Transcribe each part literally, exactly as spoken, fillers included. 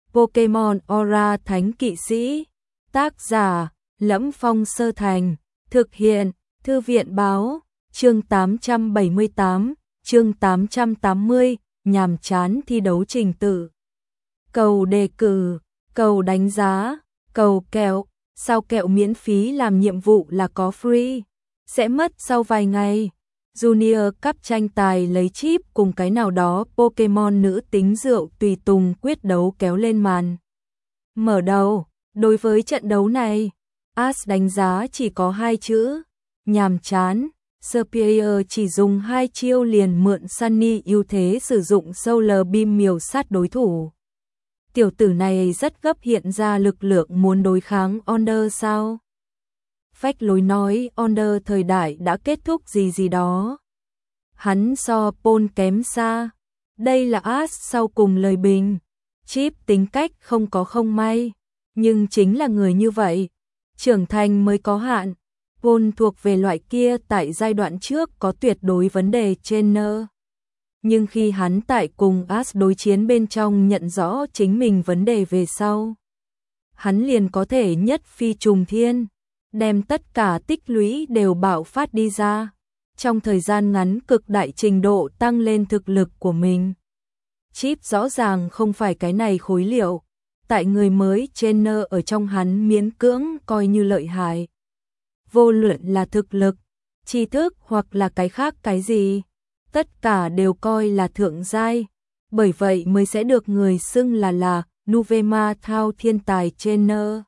Pokemon Aura Thánh Kỵ Sĩ. Tác giả: Lẫm Phong Sơ Thành. Thực hiện: Thư viện báo. Chương tám trăm bảy mươi tám, chương tám trăm tám mươi, nhàm chán thi đấu trình tự. Cầu đề cử, cầu đánh giá, cầu kẹo, sao kẹo miễn phí làm nhiệm vụ là có free, sẽ mất sau vài ngày. Junior Cup tranh tài lấy chip cùng cái nào đó Pokemon nữ tính rượu tùy tùng quyết đấu kéo lên màn. Mở đầu, đối với trận đấu này, Ash đánh giá chỉ có hai chữ, nhàm chán. Spear chỉ dùng hai chiêu liền mượn Sunny ưu thế sử dụng Solar Beam miểu sát đối thủ. Tiểu tử này rất gấp hiện ra lực lượng muốn đối kháng Onder sao? Phách lối nói Onder thời đại đã kết thúc gì gì đó. Hắn so Paul kém xa. Đây là Ash sau cùng lời bình. Chip tính cách không có không may, nhưng chính là người như vậy. Trưởng thành mới có hạn. Paul thuộc về loại kia tại giai đoạn trước có tuyệt đối vấn đề trainer. Nhưng khi hắn tại cùng Ash đối chiến bên trong nhận rõ chính mình vấn đề về sau, hắn liền có thể nhất phi trùng thiên, đem tất cả tích lũy đều bạo phát đi ra, trong thời gian ngắn cực đại trình độ tăng lên thực lực của mình. Chip rõ ràng không phải cái này khối liệu, tại người mới trainer ở trong hắn miễn cưỡng coi như lợi hại. Vô luận là thực lực, tri thức hoặc là cái khác cái gì, tất cả đều coi là thượng giai, bởi vậy mới sẽ được người xưng là là Nuvema Thao thiên tài trainer.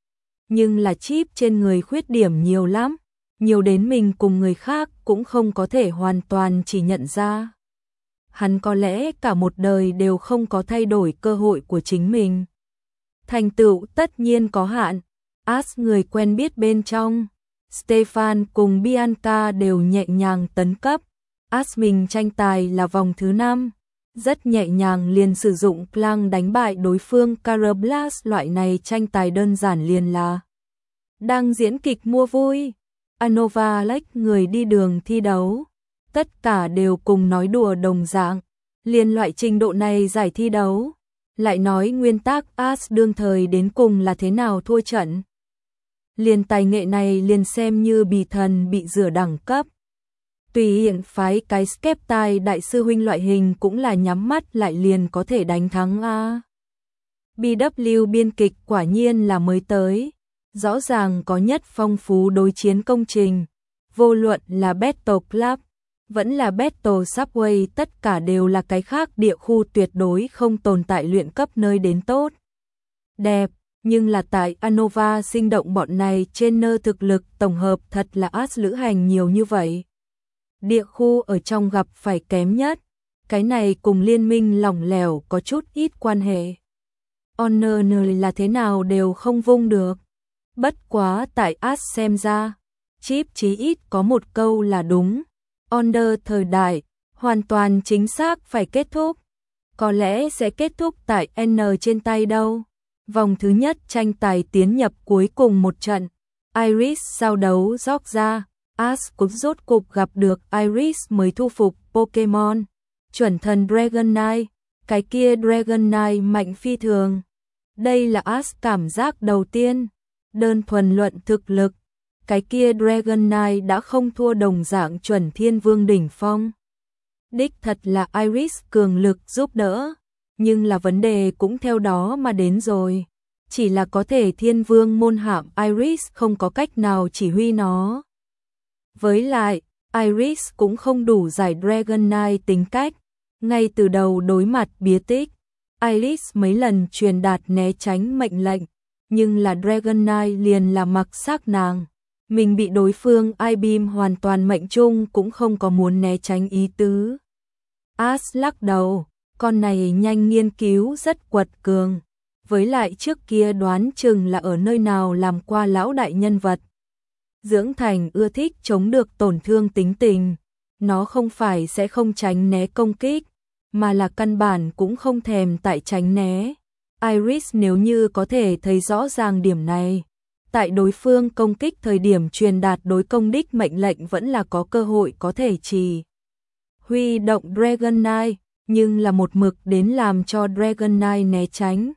Nhưng là chip trên người khuyết điểm nhiều lắm, nhiều đến mình cùng người khác cũng không có thể hoàn toàn chỉ nhận ra. Hắn có lẽ cả một đời đều không có thay đổi cơ hội của chính mình. Thành tựu tất nhiên có hạn, Ash người quen biết bên trong. Stefan cùng Bianca đều nhẹ nhàng tấn cấp. Ash mình tranh tài là vòng thứ năm, rất nhẹ nhàng liền sử dụng Clang đánh bại đối phương. Carablast loại này tranh tài đơn giản liền là đang diễn kịch mua vui. Anova Lake người đi đường thi đấu, tất cả đều cùng nói đùa đồng dạng, liền loại trình độ này giải thi đấu, lại nói nguyên tắc Ash đương thời đến cùng là thế nào thua trận. Liền tài nghệ này liền xem như bị thần bị rửa đẳng cấp. Tùy hiện phái cái Skeptile đại sư huynh loại hình cũng là nhắm mắt lại liền có thể đánh thắng a. bê vê biên kịch quả nhiên là mới tới, rõ ràng có nhất phong phú đối chiến công trình, vô luận là Battle Club, vẫn là Battle Subway, tất cả đều là cái khác địa khu tuyệt đối không tồn tại luyện cấp nơi đến tốt. Đẹp. Nhưng là tại Anova sinh động bọn này trainer thực lực tổng hợp thật là Ash lữ hành nhiều như vậy. Địa khu ở trong gặp phải kém nhất, cái này cùng liên minh lỏng lẻo có chút ít quan hệ. Honor là thế nào đều không vung được. Bất quá tại Ash xem ra, Chip chí ít có một câu là đúng. Honor thời đại, hoàn toàn chính xác phải kết thúc. Có lẽ sẽ kết thúc tại N trên tay đâu. Vòng thứ nhất tranh tài tiến nhập cuối cùng một trận. Iris giao đấu róc ra. Ash cũng rốt cục gặp được Iris mới thu phục Pokemon. Chuẩn thần Dragonite. Cái kia Dragonite mạnh phi thường. Đây là Ash cảm giác đầu tiên. Đơn thuần luận thực lực, cái kia Dragonite đã không thua đồng dạng chuẩn thiên vương đỉnh phong. Đích thật là Iris cường lực giúp đỡ. Nhưng là vấn đề cũng theo đó mà đến rồi. Chỉ là có thể thiên vương môn hạm Iris không có cách nào chỉ huy nó. Với lại, Iris cũng không đủ giải Dragonite tính cách. Ngay từ đầu đối mặt bía tích, Iris mấy lần truyền đạt né tránh mệnh lệnh. Nhưng là Dragonite liền là mặc xác nàng. Mình bị đối phương I-beam hoàn toàn mệnh trung cũng không có muốn né tránh ý tứ. Ash lắc đầu. Con này nhanh nghiên cứu rất quật cường, với lại trước kia đoán chừng là ở nơi nào làm qua lão đại nhân vật. Dưỡng thành ưa thích chống được tổn thương tính tình, nó không phải sẽ không tránh né công kích, mà là căn bản cũng không thèm tại tránh né. Iris nếu như có thể thấy rõ ràng điểm này, tại đối phương công kích thời điểm truyền đạt đối công đích mệnh lệnh vẫn là có cơ hội có thể chỉ huy động Dragonite. Nhưng là một mực đến làm cho Dragonite né tránh,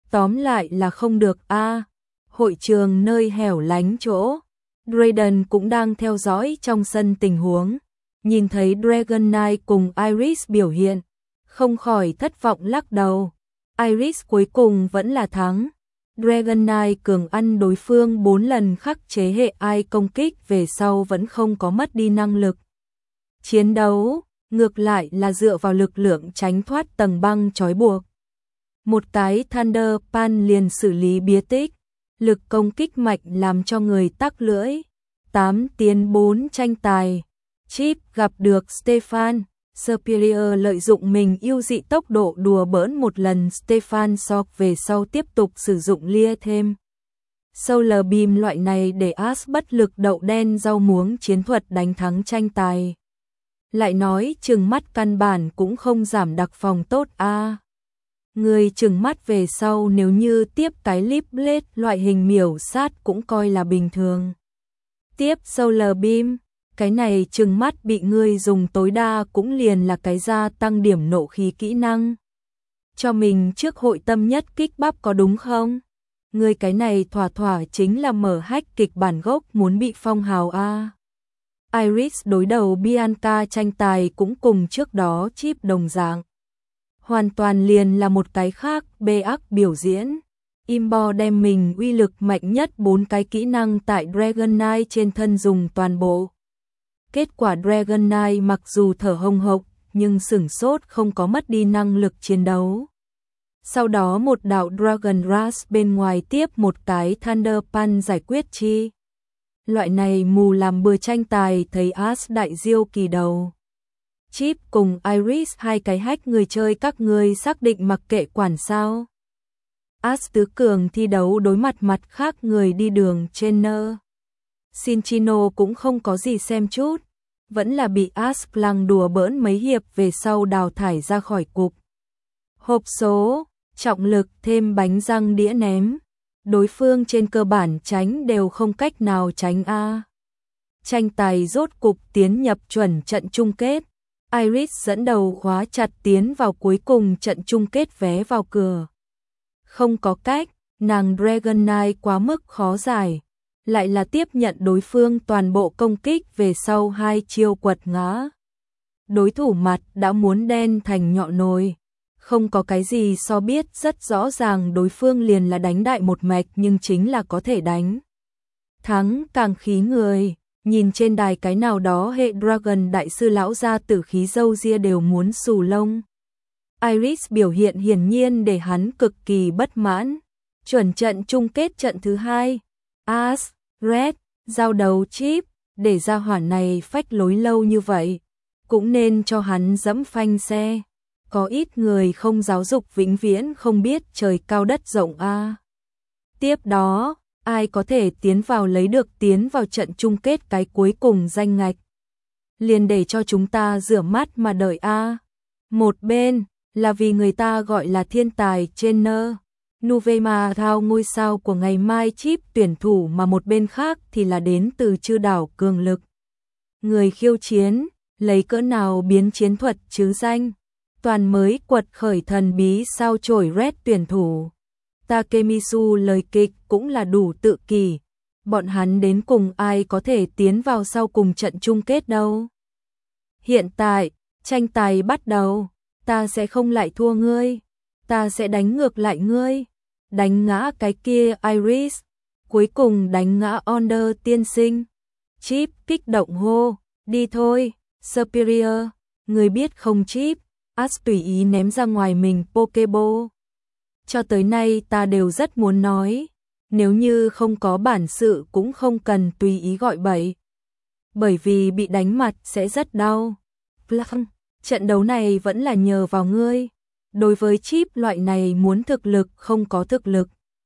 Tóm lại là không được a. Hội trường nơi hẻo lánh chỗ, Drayden cũng đang theo dõi trong sân tình huống, nhìn thấy Dragon Knight cùng Iris biểu hiện, không khỏi thất vọng lắc đầu. Iris cuối cùng vẫn là thắng. Dragon Knight cường ăn đối phương bốn lần khắc chế hệ ai công kích về sau vẫn không có mất đi năng lực chiến đấu, ngược lại là dựa vào lực lượng tránh thoát tầng băng trói buộc. Một cái Thunder Pan liền xử lý bia tích, lực công kích mạnh làm cho người tắc lưỡi. tám tiến bốn tranh tài, Chip gặp được Stefan. Superior lợi dụng mình ưu dị tốc độ đùa bỡn một lần Stefan Shock về sau tiếp tục sử dụng lia thêm. Solar Beam loại này để Ash bất lực đậu đen rau muống chiến thuật đánh thắng tranh tài. Lại nói trừng mắt căn bản cũng không giảm đặc phòng tốt a. À. Người trừng mắt về sau nếu như tiếp cái Leap Blade loại hình miểu sát cũng coi là bình thường. Tiếp Solar Beam, cái này trừng mắt bị ngươi dùng tối đa cũng liền là cái gia tăng điểm nộ khí kỹ năng. Cho mình trước hội tâm nhất kích bắp có đúng không? Ngươi cái này thỏa thỏa chính là mở hách kịch bản gốc muốn bị phong hào a. À. Iris đối đầu Bianca tranh tài cũng cùng trước đó Chip đồng dạng. Hoàn toàn liền là một cái khác bê ác biểu diễn. Imbo đem mình uy lực mạnh nhất bốn cái kỹ năng tại Dragon Knight trên thân dùng toàn bộ. Kết quả Dragon Knight mặc dù thở hồng hộc nhưng sửng sốt không có mất đi năng lực chiến đấu. Sau đó một đạo Dragon Rush bên ngoài tiếp một cái Thunder Punch giải quyết chi. Loại này mù làm bừa tranh tài thấy Ash đại diêu kỳ đầu. Chip cùng Iris hai cái hack người chơi các ngươi xác định mặc kệ quản sao. Ash tứ cường thi đấu đối mặt mặt khác người đi đường trên nơ. Shinchino cũng không có gì xem chút, vẫn là bị Ash lăng đùa bỡn mấy hiệp về sau đào thải ra khỏi cục. Hộp số, trọng lực thêm bánh răng đĩa ném. Đối phương trên cơ bản tránh đều không cách nào tránh a. Tranh tài rốt cục tiến nhập chuẩn trận chung kết. Iris dẫn đầu khóa chặt tiến vào cuối cùng trận chung kết vé vào cửa. Không có cách, nàng Dragon Knight quá mức khó giải. Lại là tiếp nhận đối phương toàn bộ công kích về sau hai chiêu quật ngã. Đối thủ mặt đã muốn đen thành nhọ nồi. Không có cái gì so biết rất rõ ràng đối phương liền là đánh đại một mạch nhưng chính là có thể đánh. Thắng càng khí người, nhìn trên đài cái nào đó hệ Dragon đại sư lão ra tử khí râu ria đều muốn xù lông. Iris biểu hiện hiển nhiên để hắn cực kỳ bất mãn. Chuẩn trận chung kết trận thứ hai, Ash, Red, giao đấu Chip, để ra hỏa này phách lối lâu như vậy, cũng nên cho hắn dẫm phanh xe. Có ít người không giáo dục vĩnh viễn không biết trời cao đất rộng a. À. Tiếp đó, ai có thể tiến vào lấy được tiến vào trận chung kết cái cuối cùng danh ngạch. Liền để cho chúng ta rửa mắt mà đợi a. À. Một bên là vì người ta gọi là thiên tài trên nơ. Nuvema thao ngôi sao của ngày mai Chip tuyển thủ mà một bên khác thì là đến từ chư đảo cường lực. Người khiêu chiến, lấy cỡ nào biến chiến thuật chứ danh. Toàn mới quật khởi thần bí sao chổi Red tuyển thủ. Takemisu lời kịch cũng là đủ tự kỷ. Bọn hắn đến cùng ai có thể tiến vào sau cùng trận chung kết đâu. Hiện tại, tranh tài bắt đầu. Ta sẽ không lại thua ngươi. Ta sẽ đánh ngược lại ngươi. Đánh ngã cái kia Iris. Cuối cùng đánh ngã Onder tiên sinh. Chip kích động hô. Đi thôi, Superior. Ngươi biết không Chip. Ash tùy ý ném ra ngoài mình Pokeball. Cho tới nay ta đều rất muốn nói. Nếu như không có bản sự cũng không cần tùy ý gọi bậy. Bởi vì bị đánh mặt sẽ rất đau. Plăng, trận đấu này vẫn là nhờ vào ngươi. Đối với Chip loại này muốn thực lực không có thực lực.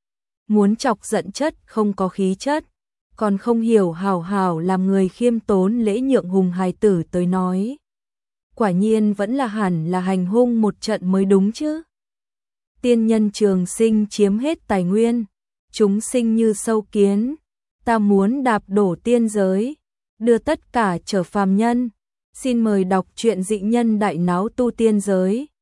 Muốn chọc giận chất không có khí chất. Còn không hiểu hào hào làm người khiêm tốn lễ nhượng hùng hài tử tới nói. Quả nhiên vẫn là hẳn là hành hung một trận mới đúng chứ. Tiên nhân trường sinh chiếm hết tài nguyên. Chúng sinh như sâu kiến. Ta muốn đạp đổ tiên giới. Đưa tất cả trở phàm nhân. Xin mời đọc truyện dị nhân đại náo tu tiên giới.